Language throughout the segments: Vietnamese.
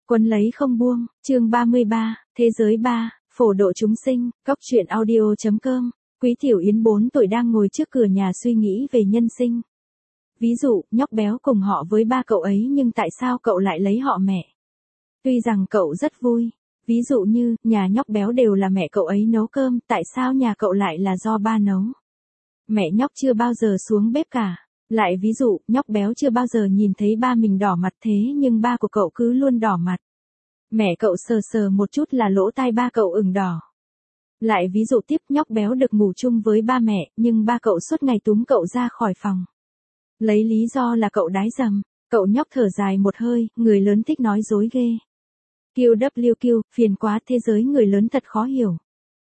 Quấn lấy không buông, chương 33, thế giới 3, phổ độ chúng sinh, cóc truyện audio.com. Quý Tiểu Yến 4 tuổi đang ngồi trước cửa nhà suy nghĩ về nhân sinh. Ví dụ, nhóc béo cùng họ với ba cậu ấy nhưng tại sao cậu lại lấy họ mẹ? Tuy rằng cậu rất vui. Ví dụ như, nhà nhóc béo đều là mẹ cậu ấy nấu cơm, tại sao nhà cậu lại là do ba nấu? Mẹ nhóc chưa bao giờ xuống bếp cả. Lại ví dụ, nhóc béo chưa bao giờ nhìn thấy ba mình đỏ mặt thế nhưng ba của cậu cứ luôn đỏ mặt. Mẹ cậu sờ sờ một chút là lỗ tai ba cậu ửng đỏ. Lại ví dụ tiếp, nhóc béo được ngủ chung với ba mẹ, nhưng ba cậu suốt ngày túm cậu ra khỏi phòng. Lấy lý do là cậu đái dầm. Cậu nhóc thở dài một hơi, người lớn thích nói dối ghê. QWQ, phiền quá, thế giới người lớn thật khó hiểu.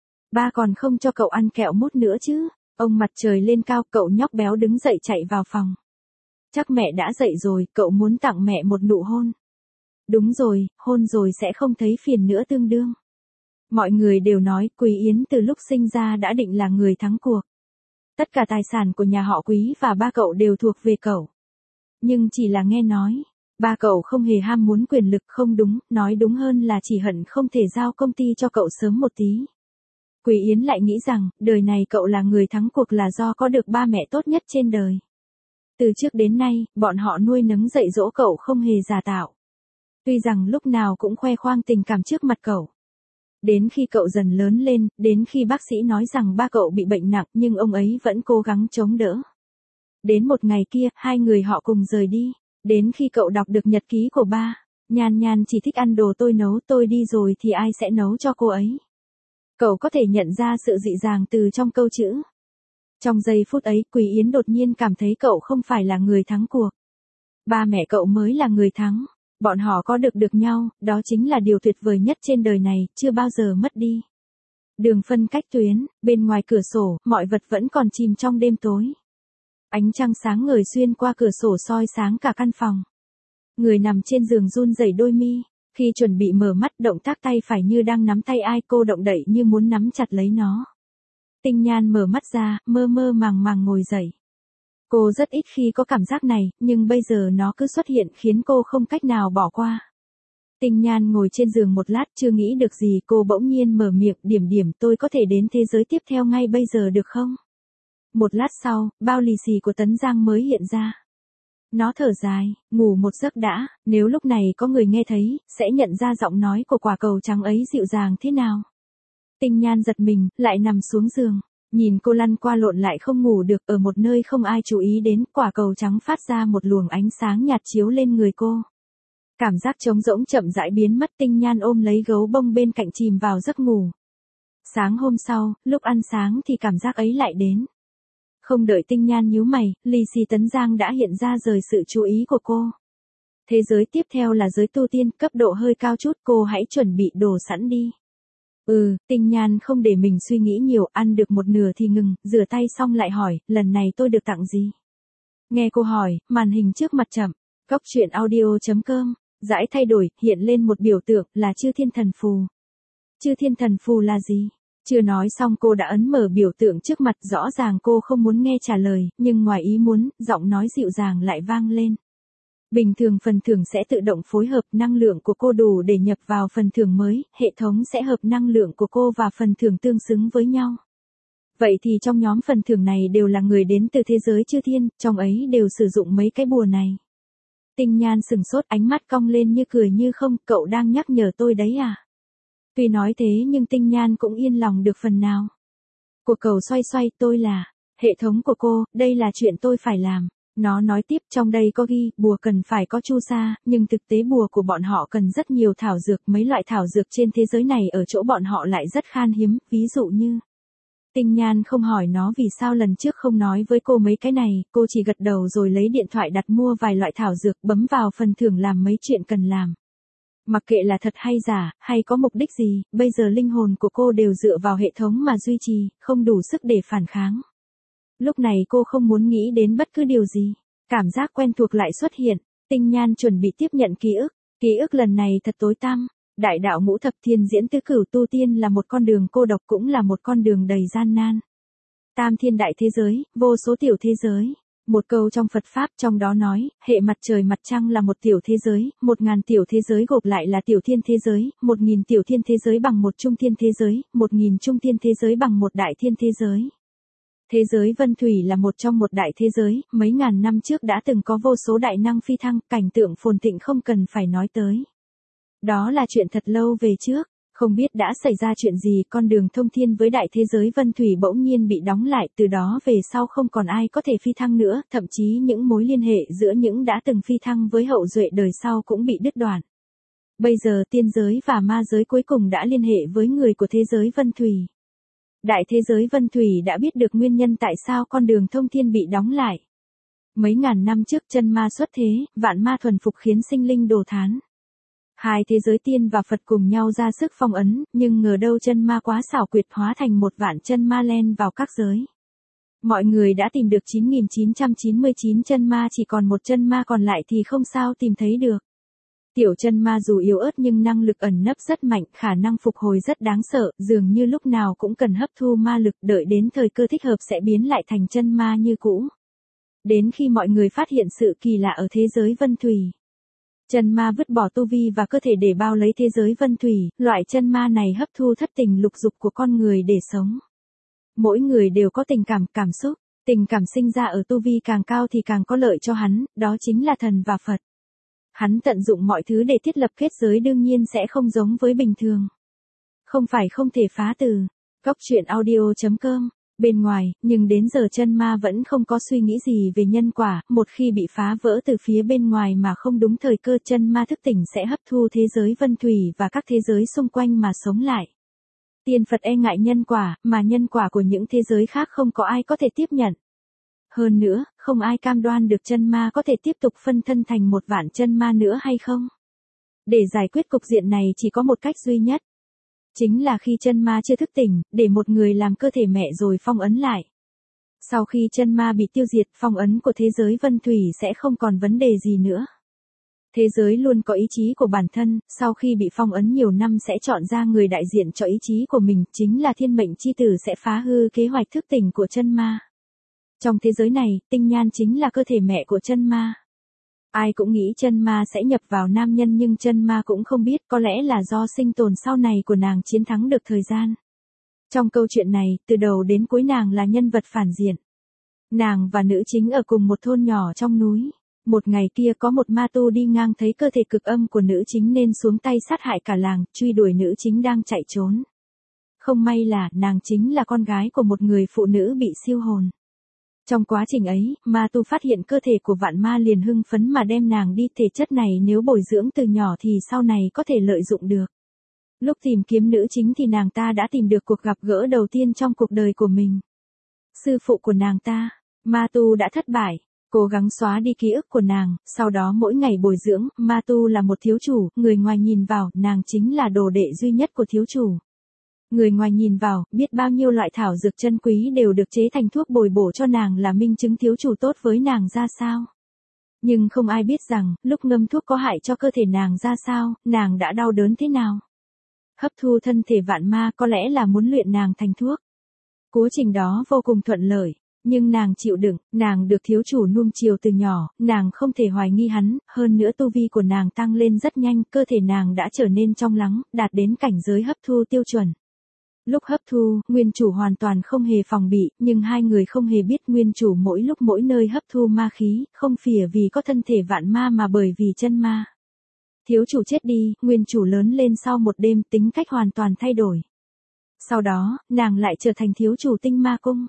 Ba còn không cho cậu ăn kẹo mút nữa chứ. Ông mặt trời lên cao, cậu nhóc béo đứng dậy chạy vào phòng. Chắc mẹ đã dậy rồi, cậu muốn tặng mẹ một nụ hôn. Đúng rồi, hôn rồi sẽ không thấy phiền nữa tương đương. Mọi người đều nói Quý Yến từ lúc sinh ra đã định là người thắng cuộc. Tất cả tài sản của nhà họ Quý và ba cậu đều thuộc về cậu. Nhưng chỉ là nghe nói, ba cậu không hề ham muốn quyền lực, không đúng, nói đúng hơn là chỉ hận không thể giao công ty cho cậu sớm một tí. Quý Yến lại nghĩ rằng, đời này cậu là người thắng cuộc là do có được ba mẹ tốt nhất trên đời. Từ trước đến nay, bọn họ nuôi nấng dạy dỗ cậu không hề giả tạo. Tuy rằng lúc nào cũng khoe khoang tình cảm trước mặt cậu. Đến khi cậu dần lớn lên, đến khi bác sĩ nói rằng ba cậu bị bệnh nặng nhưng ông ấy vẫn cố gắng chống đỡ. Đến một ngày kia, hai người họ cùng rời đi. Đến khi cậu đọc được nhật ký của ba, Nhan Nhan chỉ thích ăn đồ tôi nấu, tôi đi rồi thì ai sẽ nấu cho cô ấy. Cậu có thể nhận ra sự dị dàng từ trong câu chữ. Trong giây phút ấy, Quý Yến đột nhiên cảm thấy cậu không phải là người thắng cuộc. Ba mẹ cậu mới là người thắng. Bọn họ có được nhau, đó chính là điều tuyệt vời nhất trên đời này, chưa bao giờ mất đi. Đường phân cách tuyến, bên ngoài cửa sổ, mọi vật vẫn còn chìm trong đêm tối. Ánh trăng sáng ngời xuyên qua cửa sổ soi sáng cả căn phòng. Người nằm trên giường run rẩy đôi mi. Khi chuẩn bị mở mắt, động tác tay phải như đang nắm tay ai, cô động đậy như muốn nắm chặt lấy nó. Tinh Nhan mở mắt ra, mơ mơ màng màng ngồi dậy. Cô rất ít khi có cảm giác này, nhưng bây giờ nó cứ xuất hiện khiến cô không cách nào bỏ qua. Tinh Nhan ngồi trên giường một lát chưa nghĩ được gì, cô bỗng nhiên mở miệng, Điểm, tôi có thể đến thế giới tiếp theo ngay bây giờ được không? Một lát sau, bao lì xì của Tấn Giang mới hiện ra. Nó thở dài, ngủ một giấc đã, nếu lúc này có người nghe thấy, sẽ nhận ra giọng nói của quả cầu trắng ấy dịu dàng thế nào. Tinh Nhan giật mình, lại nằm xuống giường. Nhìn cô lăn qua lộn lại không ngủ được, ở một nơi không ai chú ý đến, quả cầu trắng phát ra một luồng ánh sáng nhạt chiếu lên người cô. Cảm giác trống rỗng chậm rãi biến mất, Tinh Nhan ôm lấy gấu bông bên cạnh chìm vào giấc ngủ. Sáng hôm sau, lúc ăn sáng thì cảm giác ấy lại đến. Không đợi Tinh Nhan nhíu mày, lì xì Tấn Giang đã hiện ra rời sự chú ý của cô. Thế giới tiếp theo là giới tu tiên, cấp độ hơi cao chút, cô hãy chuẩn bị đồ sẵn đi. Tinh Nhan không để mình suy nghĩ nhiều, ăn được một nửa thì ngừng, rửa tay xong lại hỏi, lần này tôi được tặng gì? Nghe cô hỏi, màn hình trước mặt chậm, cóc truyện audio.com, dãi thay đổi, hiện lên một biểu tượng là Chư Thiên Thần Phù. Chư Thiên Thần Phù là gì? Chưa nói xong cô đã ấn mở biểu tượng trước mặt, rõ ràng cô không muốn nghe trả lời, nhưng ngoài ý muốn, giọng nói dịu dàng lại vang lên. Bình thường phần thưởng sẽ tự động phối hợp, năng lượng của cô đủ để nhập vào phần thưởng mới, hệ thống sẽ hợp năng lượng của cô và phần thưởng tương xứng với nhau. Vậy thì trong nhóm phần thưởng này đều là người đến từ thế giới chư thiên, trong ấy đều sử dụng mấy cái bùa này. Tinh Nhan sừng sốt, ánh mắt cong lên như cười như không, cậu đang nhắc nhở tôi đấy à? Tuy nói thế nhưng Tinh Nhan cũng yên lòng được phần nào. Cuộc cầu xoay, tôi là hệ thống của cô, đây là chuyện tôi phải làm. Nó nói tiếp, trong đây có ghi, bùa cần phải có chu sa, nhưng thực tế bùa của bọn họ cần rất nhiều thảo dược, mấy loại thảo dược trên thế giới này ở chỗ bọn họ lại rất khan hiếm, ví dụ như. Tinh Nhan không hỏi nó vì sao lần trước không nói với cô mấy cái này, cô chỉ gật đầu rồi lấy điện thoại đặt mua vài loại thảo dược, bấm vào phần thưởng làm mấy chuyện cần làm. Mặc kệ là thật hay giả, hay có mục đích gì, bây giờ linh hồn của cô đều dựa vào hệ thống mà duy trì, không đủ sức để phản kháng. Lúc này cô không muốn nghĩ đến bất cứ điều gì. Cảm giác quen thuộc lại xuất hiện. Tinh Nhan chuẩn bị tiếp nhận ký ức. Ký ức lần này thật tối tăm. Đại đạo ngũ thập thiên diễn tứ cửu tu tiên là một con đường cô độc, cũng là một con đường đầy gian nan. Tam thiên đại thế giới, vô số tiểu thế giới. Một câu trong Phật Pháp trong đó nói, hệ mặt trời mặt trăng là một tiểu thế giới, 1000 tiểu thế giới gộp lại là tiểu thiên thế giới, 1000 tiểu thiên thế giới bằng một trung thiên thế giới, 1000 trung thiên thế giới bằng một đại thiên thế giới. Thế giới Vân Thủy là một trong một đại thế giới, mấy ngàn năm trước đã từng có vô số đại năng phi thăng, cảnh tượng phồn thịnh không cần phải nói tới. Đó là chuyện thật lâu về trước. Không biết đã xảy ra chuyện gì, con đường thông thiên với đại thế giới Vân Thủy bỗng nhiên bị đóng lại, từ đó về sau không còn ai có thể phi thăng nữa, thậm chí những mối liên hệ giữa những đã từng phi thăng với hậu duệ đời sau cũng bị đứt đoạn. Bây giờ tiên giới và ma giới cuối cùng đã liên hệ với người của thế giới Vân Thủy. Đại thế giới Vân Thủy đã biết được nguyên nhân tại sao con đường thông thiên bị đóng lại. Mấy ngàn năm trước chân ma xuất thế, vạn ma thuần phục khiến sinh linh đồ thán. Hai thế giới tiên và Phật cùng nhau ra sức phong ấn, nhưng ngờ đâu chân ma quá xảo quyệt hóa thành một vạn chân ma len vào các giới. Mọi người đã tìm được 9999 chân ma, chỉ còn một chân ma còn lại thì không sao tìm thấy được. Tiểu chân ma dù yếu ớt nhưng năng lực ẩn nấp rất mạnh, khả năng phục hồi rất đáng sợ, dường như lúc nào cũng cần hấp thu ma lực, đợi đến thời cơ thích hợp sẽ biến lại thành chân ma như cũ. Đến khi mọi người phát hiện sự kỳ lạ ở thế giới Vân Thủy. Chân ma vứt bỏ tu vi và cơ thể để bao lấy thế giới Vân Thủy, loại chân ma này hấp thu thất tình lục dục của con người để sống. Mỗi người đều có cảm xúc, tình cảm sinh ra ở tu vi càng cao thì càng có lợi cho hắn, đó chính là thần và Phật. Hắn tận dụng mọi thứ để thiết lập kết giới, đương nhiên sẽ không giống với bình thường. Không phải không thể phá từ. Cóc truyện audio.com. Bên ngoài, nhưng đến giờ chân ma vẫn không có suy nghĩ gì về nhân quả, một khi bị phá vỡ từ phía bên ngoài mà không đúng thời cơ, chân ma thức tỉnh sẽ hấp thu thế giới Vân Thủy và các thế giới xung quanh mà sống lại. Tiên Phật e ngại nhân quả, mà nhân quả của những thế giới khác không có ai có thể tiếp nhận. Hơn nữa, không ai cam đoan được chân ma có thể tiếp tục phân thân thành một vạn chân ma nữa hay không. Để giải quyết cục diện này chỉ có một cách duy nhất. Chính là khi chân ma chưa thức tỉnh, để một người làm cơ thể mẹ rồi phong ấn lại. Sau khi chân ma bị tiêu diệt, phong ấn của thế giới Vân Thủy sẽ không còn vấn đề gì nữa. Thế giới luôn có ý chí của bản thân, sau khi bị phong ấn nhiều năm sẽ chọn ra người đại diện cho ý chí của mình, chính là thiên mệnh chi tử sẽ phá hư kế hoạch thức tỉnh của chân ma. Trong thế giới này, tinh nhan chính là cơ thể mẹ của chân ma. Ai cũng nghĩ chân ma sẽ nhập vào nam nhân, nhưng chân ma cũng không biết, có lẽ là do sinh tồn sau này của nàng chiến thắng được thời gian. Trong câu chuyện này, từ đầu đến cuối nàng là nhân vật phản diện. Nàng và nữ chính ở cùng một thôn nhỏ trong núi. Một ngày kia có một ma tu đi ngang thấy cơ thể cực âm của nữ chính nên xuống tay sát hại cả làng, truy đuổi nữ chính đang chạy trốn. Không may là, nàng chính là con gái của một người phụ nữ bị siêu hồn. Trong quá trình ấy, ma tu phát hiện cơ thể của vạn ma liền hưng phấn mà đem nàng đi, thể chất này nếu bồi dưỡng từ nhỏ thì sau này có thể lợi dụng được. Lúc tìm kiếm nữ chính thì nàng ta đã tìm được cuộc gặp gỡ đầu tiên trong cuộc đời của mình. Sư phụ của nàng ta, ma tu đã thất bại, cố gắng xóa đi ký ức của nàng, sau đó mỗi ngày bồi dưỡng, ma tu là một thiếu chủ, người ngoài nhìn vào, nàng chính là đồ đệ duy nhất của thiếu chủ. Người ngoài nhìn vào, biết bao nhiêu loại thảo dược chân quý đều được chế thành thuốc bồi bổ cho nàng là minh chứng thiếu chủ tốt với nàng ra sao. Nhưng không ai biết rằng, lúc ngâm thuốc có hại cho cơ thể nàng ra sao, nàng đã đau đớn thế nào. Hấp thu thân thể vạn ma có lẽ là muốn luyện nàng thành thuốc. Quá trình đó vô cùng thuận lợi, nhưng nàng chịu đựng, nàng được thiếu chủ nuông chiều từ nhỏ, nàng không thể hoài nghi hắn, hơn nữa tu vi của nàng tăng lên rất nhanh, cơ thể nàng đã trở nên trong lắng, đạt đến cảnh giới hấp thu tiêu chuẩn. Lúc hấp thu, nguyên chủ hoàn toàn không hề phòng bị, nhưng hai người không hề biết nguyên chủ mỗi lúc mỗi nơi hấp thu ma khí, không phìa vì có thân thể vạn ma mà bởi vì chân ma. Thiếu chủ chết đi, nguyên chủ lớn lên sau một đêm, tính cách hoàn toàn thay đổi. Sau đó, nàng lại trở thành thiếu chủ tinh ma cung.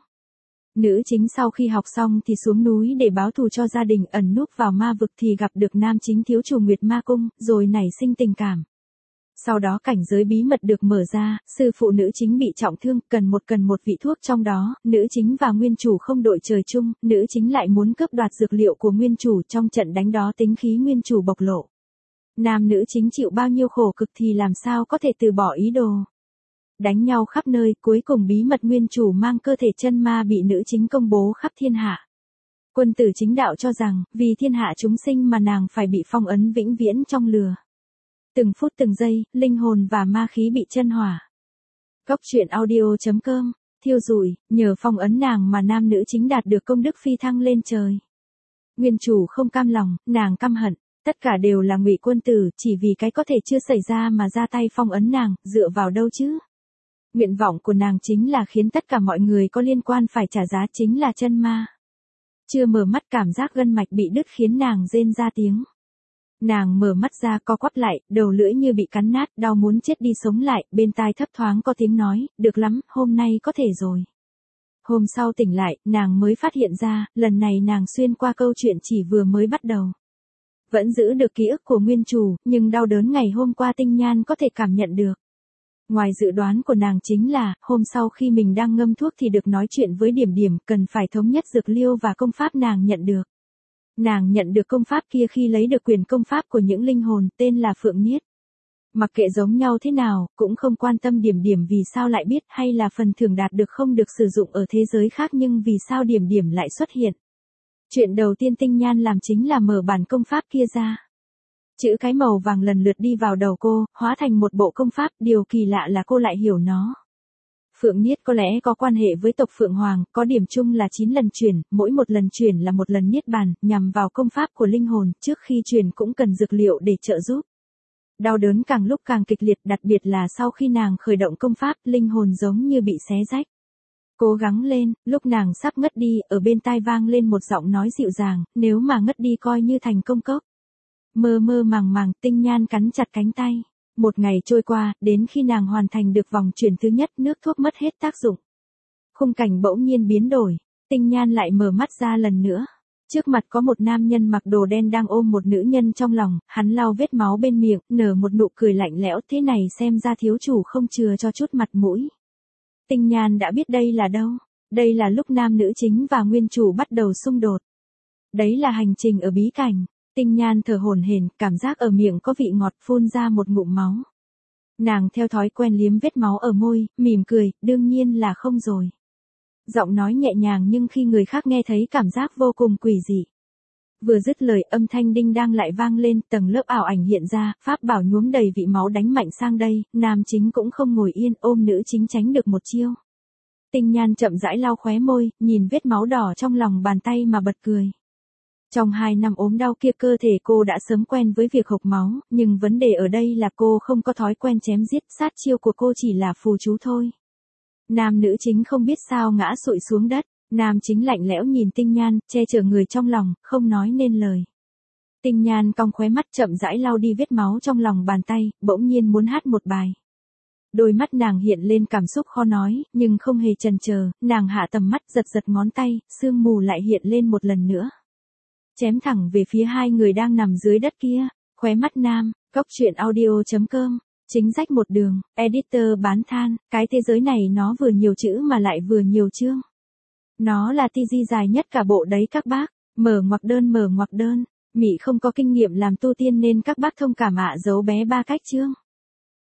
Nữ chính sau khi học xong thì xuống núi để báo thù cho gia đình, ẩn núp vào ma vực thì gặp được nam chính thiếu chủ Nguyệt Ma Cung, rồi nảy sinh tình cảm. Sau đó cảnh giới bí mật được mở ra, sư phụ nữ chính bị trọng thương, cần một vị thuốc trong đó, nữ chính và nguyên chủ không đội trời chung, nữ chính lại muốn cướp đoạt dược liệu của nguyên chủ, trong trận đánh đó tính khí nguyên chủ bộc lộ. Nam nữ chính chịu bao nhiêu khổ cực thì làm sao có thể từ bỏ ý đồ. Đánh nhau khắp nơi, cuối cùng bí mật nguyên chủ mang cơ thể chân ma bị nữ chính công bố khắp thiên hạ. Quân tử chính đạo cho rằng, vì thiên hạ chúng sinh mà nàng phải bị phong ấn vĩnh viễn trong lửa. Từng phút từng giây, linh hồn và ma khí bị chân hỏa. Cóc truyện audio.com, thiêu rụi, nhờ phong ấn nàng mà nam nữ chính đạt được công đức phi thăng lên trời. Nguyên chủ không cam lòng, nàng căm hận, tất cả đều là Ngụy Quân Tử, chỉ vì cái có thể chưa xảy ra mà ra tay phong ấn nàng, dựa vào đâu chứ? Nguyện vọng của nàng chính là khiến tất cả mọi người có liên quan phải trả giá, chính là chân ma. Chưa mở mắt cảm giác gân mạch bị đứt khiến nàng rên ra tiếng. Nàng mở mắt ra co quắp lại, đầu lưỡi như bị cắn nát, đau muốn chết đi sống lại, bên tai thấp thoáng có tiếng nói, được lắm, hôm nay có thể rồi. Hôm sau tỉnh lại, nàng mới phát hiện ra, lần này nàng xuyên qua câu chuyện chỉ vừa mới bắt đầu. Vẫn giữ được ký ức của nguyên chủ, nhưng đau đớn ngày hôm qua Tinh Nhan có thể cảm nhận được. Ngoài dự đoán của nàng chính là, hôm sau khi mình đang ngâm thuốc thì được nói chuyện với Điểm Điểm, cần phải thống nhất dược liêu và công pháp nàng nhận được. Nàng nhận được công pháp kia khi lấy được quyền công pháp của những linh hồn, tên là Phượng Niết. Mặc kệ giống nhau thế nào, cũng không quan tâm Điểm Điểm vì sao lại biết hay là phần thưởng đạt được không được sử dụng ở thế giới khác, nhưng vì sao Điểm Điểm lại xuất hiện. Chuyện đầu tiên Tinh Nhan làm chính là mở bản công pháp kia ra. Chữ cái màu vàng lần lượt đi vào đầu cô, hóa thành một bộ công pháp, điều kỳ lạ là cô lại hiểu nó. Phượng Niết có lẽ có quan hệ với tộc Phượng Hoàng, có điểm chung là 9 lần chuyển, mỗi một lần chuyển là một lần niết bàn, nhằm vào công pháp của linh hồn, trước khi chuyển cũng cần dược liệu để trợ giúp. Đau đớn càng lúc càng kịch liệt, đặc biệt là sau khi nàng khởi động công pháp, linh hồn giống như bị xé rách. Cố gắng lên, lúc nàng sắp ngất đi, ở bên tai vang lên một giọng nói dịu dàng, nếu mà ngất đi coi như thành công cốc. Mơ mơ màng màng, Tinh Nhan cắn chặt cánh tay. Một ngày trôi qua, đến khi nàng hoàn thành được vòng chuyển thứ nhất, nước thuốc mất hết tác dụng. Khung cảnh bỗng nhiên biến đổi, Tinh Nhan lại mở mắt ra lần nữa. Trước mặt có một nam nhân mặc đồ đen đang ôm một nữ nhân trong lòng, hắn lau vết máu bên miệng, nở một nụ cười lạnh lẽo, thế này xem ra thiếu chủ không chừa cho chút mặt mũi. Tinh Nhan đã biết đây là đâu. Đây là lúc nam nữ chính và nguyên chủ bắt đầu xung đột. Đấy là hành trình ở bí cảnh. Tinh Nhan thở hổn hển, cảm giác ở miệng có vị ngọt, phun ra một ngụm máu. Nàng theo thói quen liếm vết máu ở môi, mỉm cười, đương nhiên là không rồi. Giọng nói nhẹ nhàng nhưng khi người khác nghe thấy cảm giác vô cùng quỷ dị. Vừa dứt lời, âm thanh đinh đang lại vang lên, tầng lớp ảo ảnh hiện ra, pháp bảo nhuốm đầy vị máu đánh mạnh sang đây, nam chính cũng không ngồi yên, ôm nữ chính tránh được một chiêu. Tinh Nhan chậm rãi lau khóe môi, nhìn vết máu đỏ trong lòng bàn tay mà bật cười. Trong 2 năm ốm đau kia cơ thể cô đã sớm quen với việc hộc máu, nhưng vấn đề ở đây là cô không có thói quen chém giết, sát chiêu của cô chỉ là phù chú thôi. Nam nữ chính không biết sao ngã xụi xuống đất, nam chính lạnh lẽo nhìn Tinh Nhan, che chở người trong lòng, không nói nên lời. Tinh Nhan cong khóe mắt chậm rãi lau đi vết máu trong lòng bàn tay, bỗng nhiên muốn hát một bài. Đôi mắt nàng hiện lên cảm xúc khó nói, nhưng không hề chần chờ, nàng hạ tầm mắt giật giật ngón tay, sương mù lại hiện lên một lần nữa. Chém thẳng về phía hai người đang nằm dưới đất kia, khóe mắt nam, goctruyện.audio.com, chính sách một đường, editor bán than, cái thế giới này nó vừa nhiều chữ mà lại vừa nhiều chương. Nó là TG dài nhất cả bộ đấy các bác, mở ngoặc đơn, Mị không có kinh nghiệm làm tu tiên nên các bác thông cảm ạ, dấu bé 3 cách chương.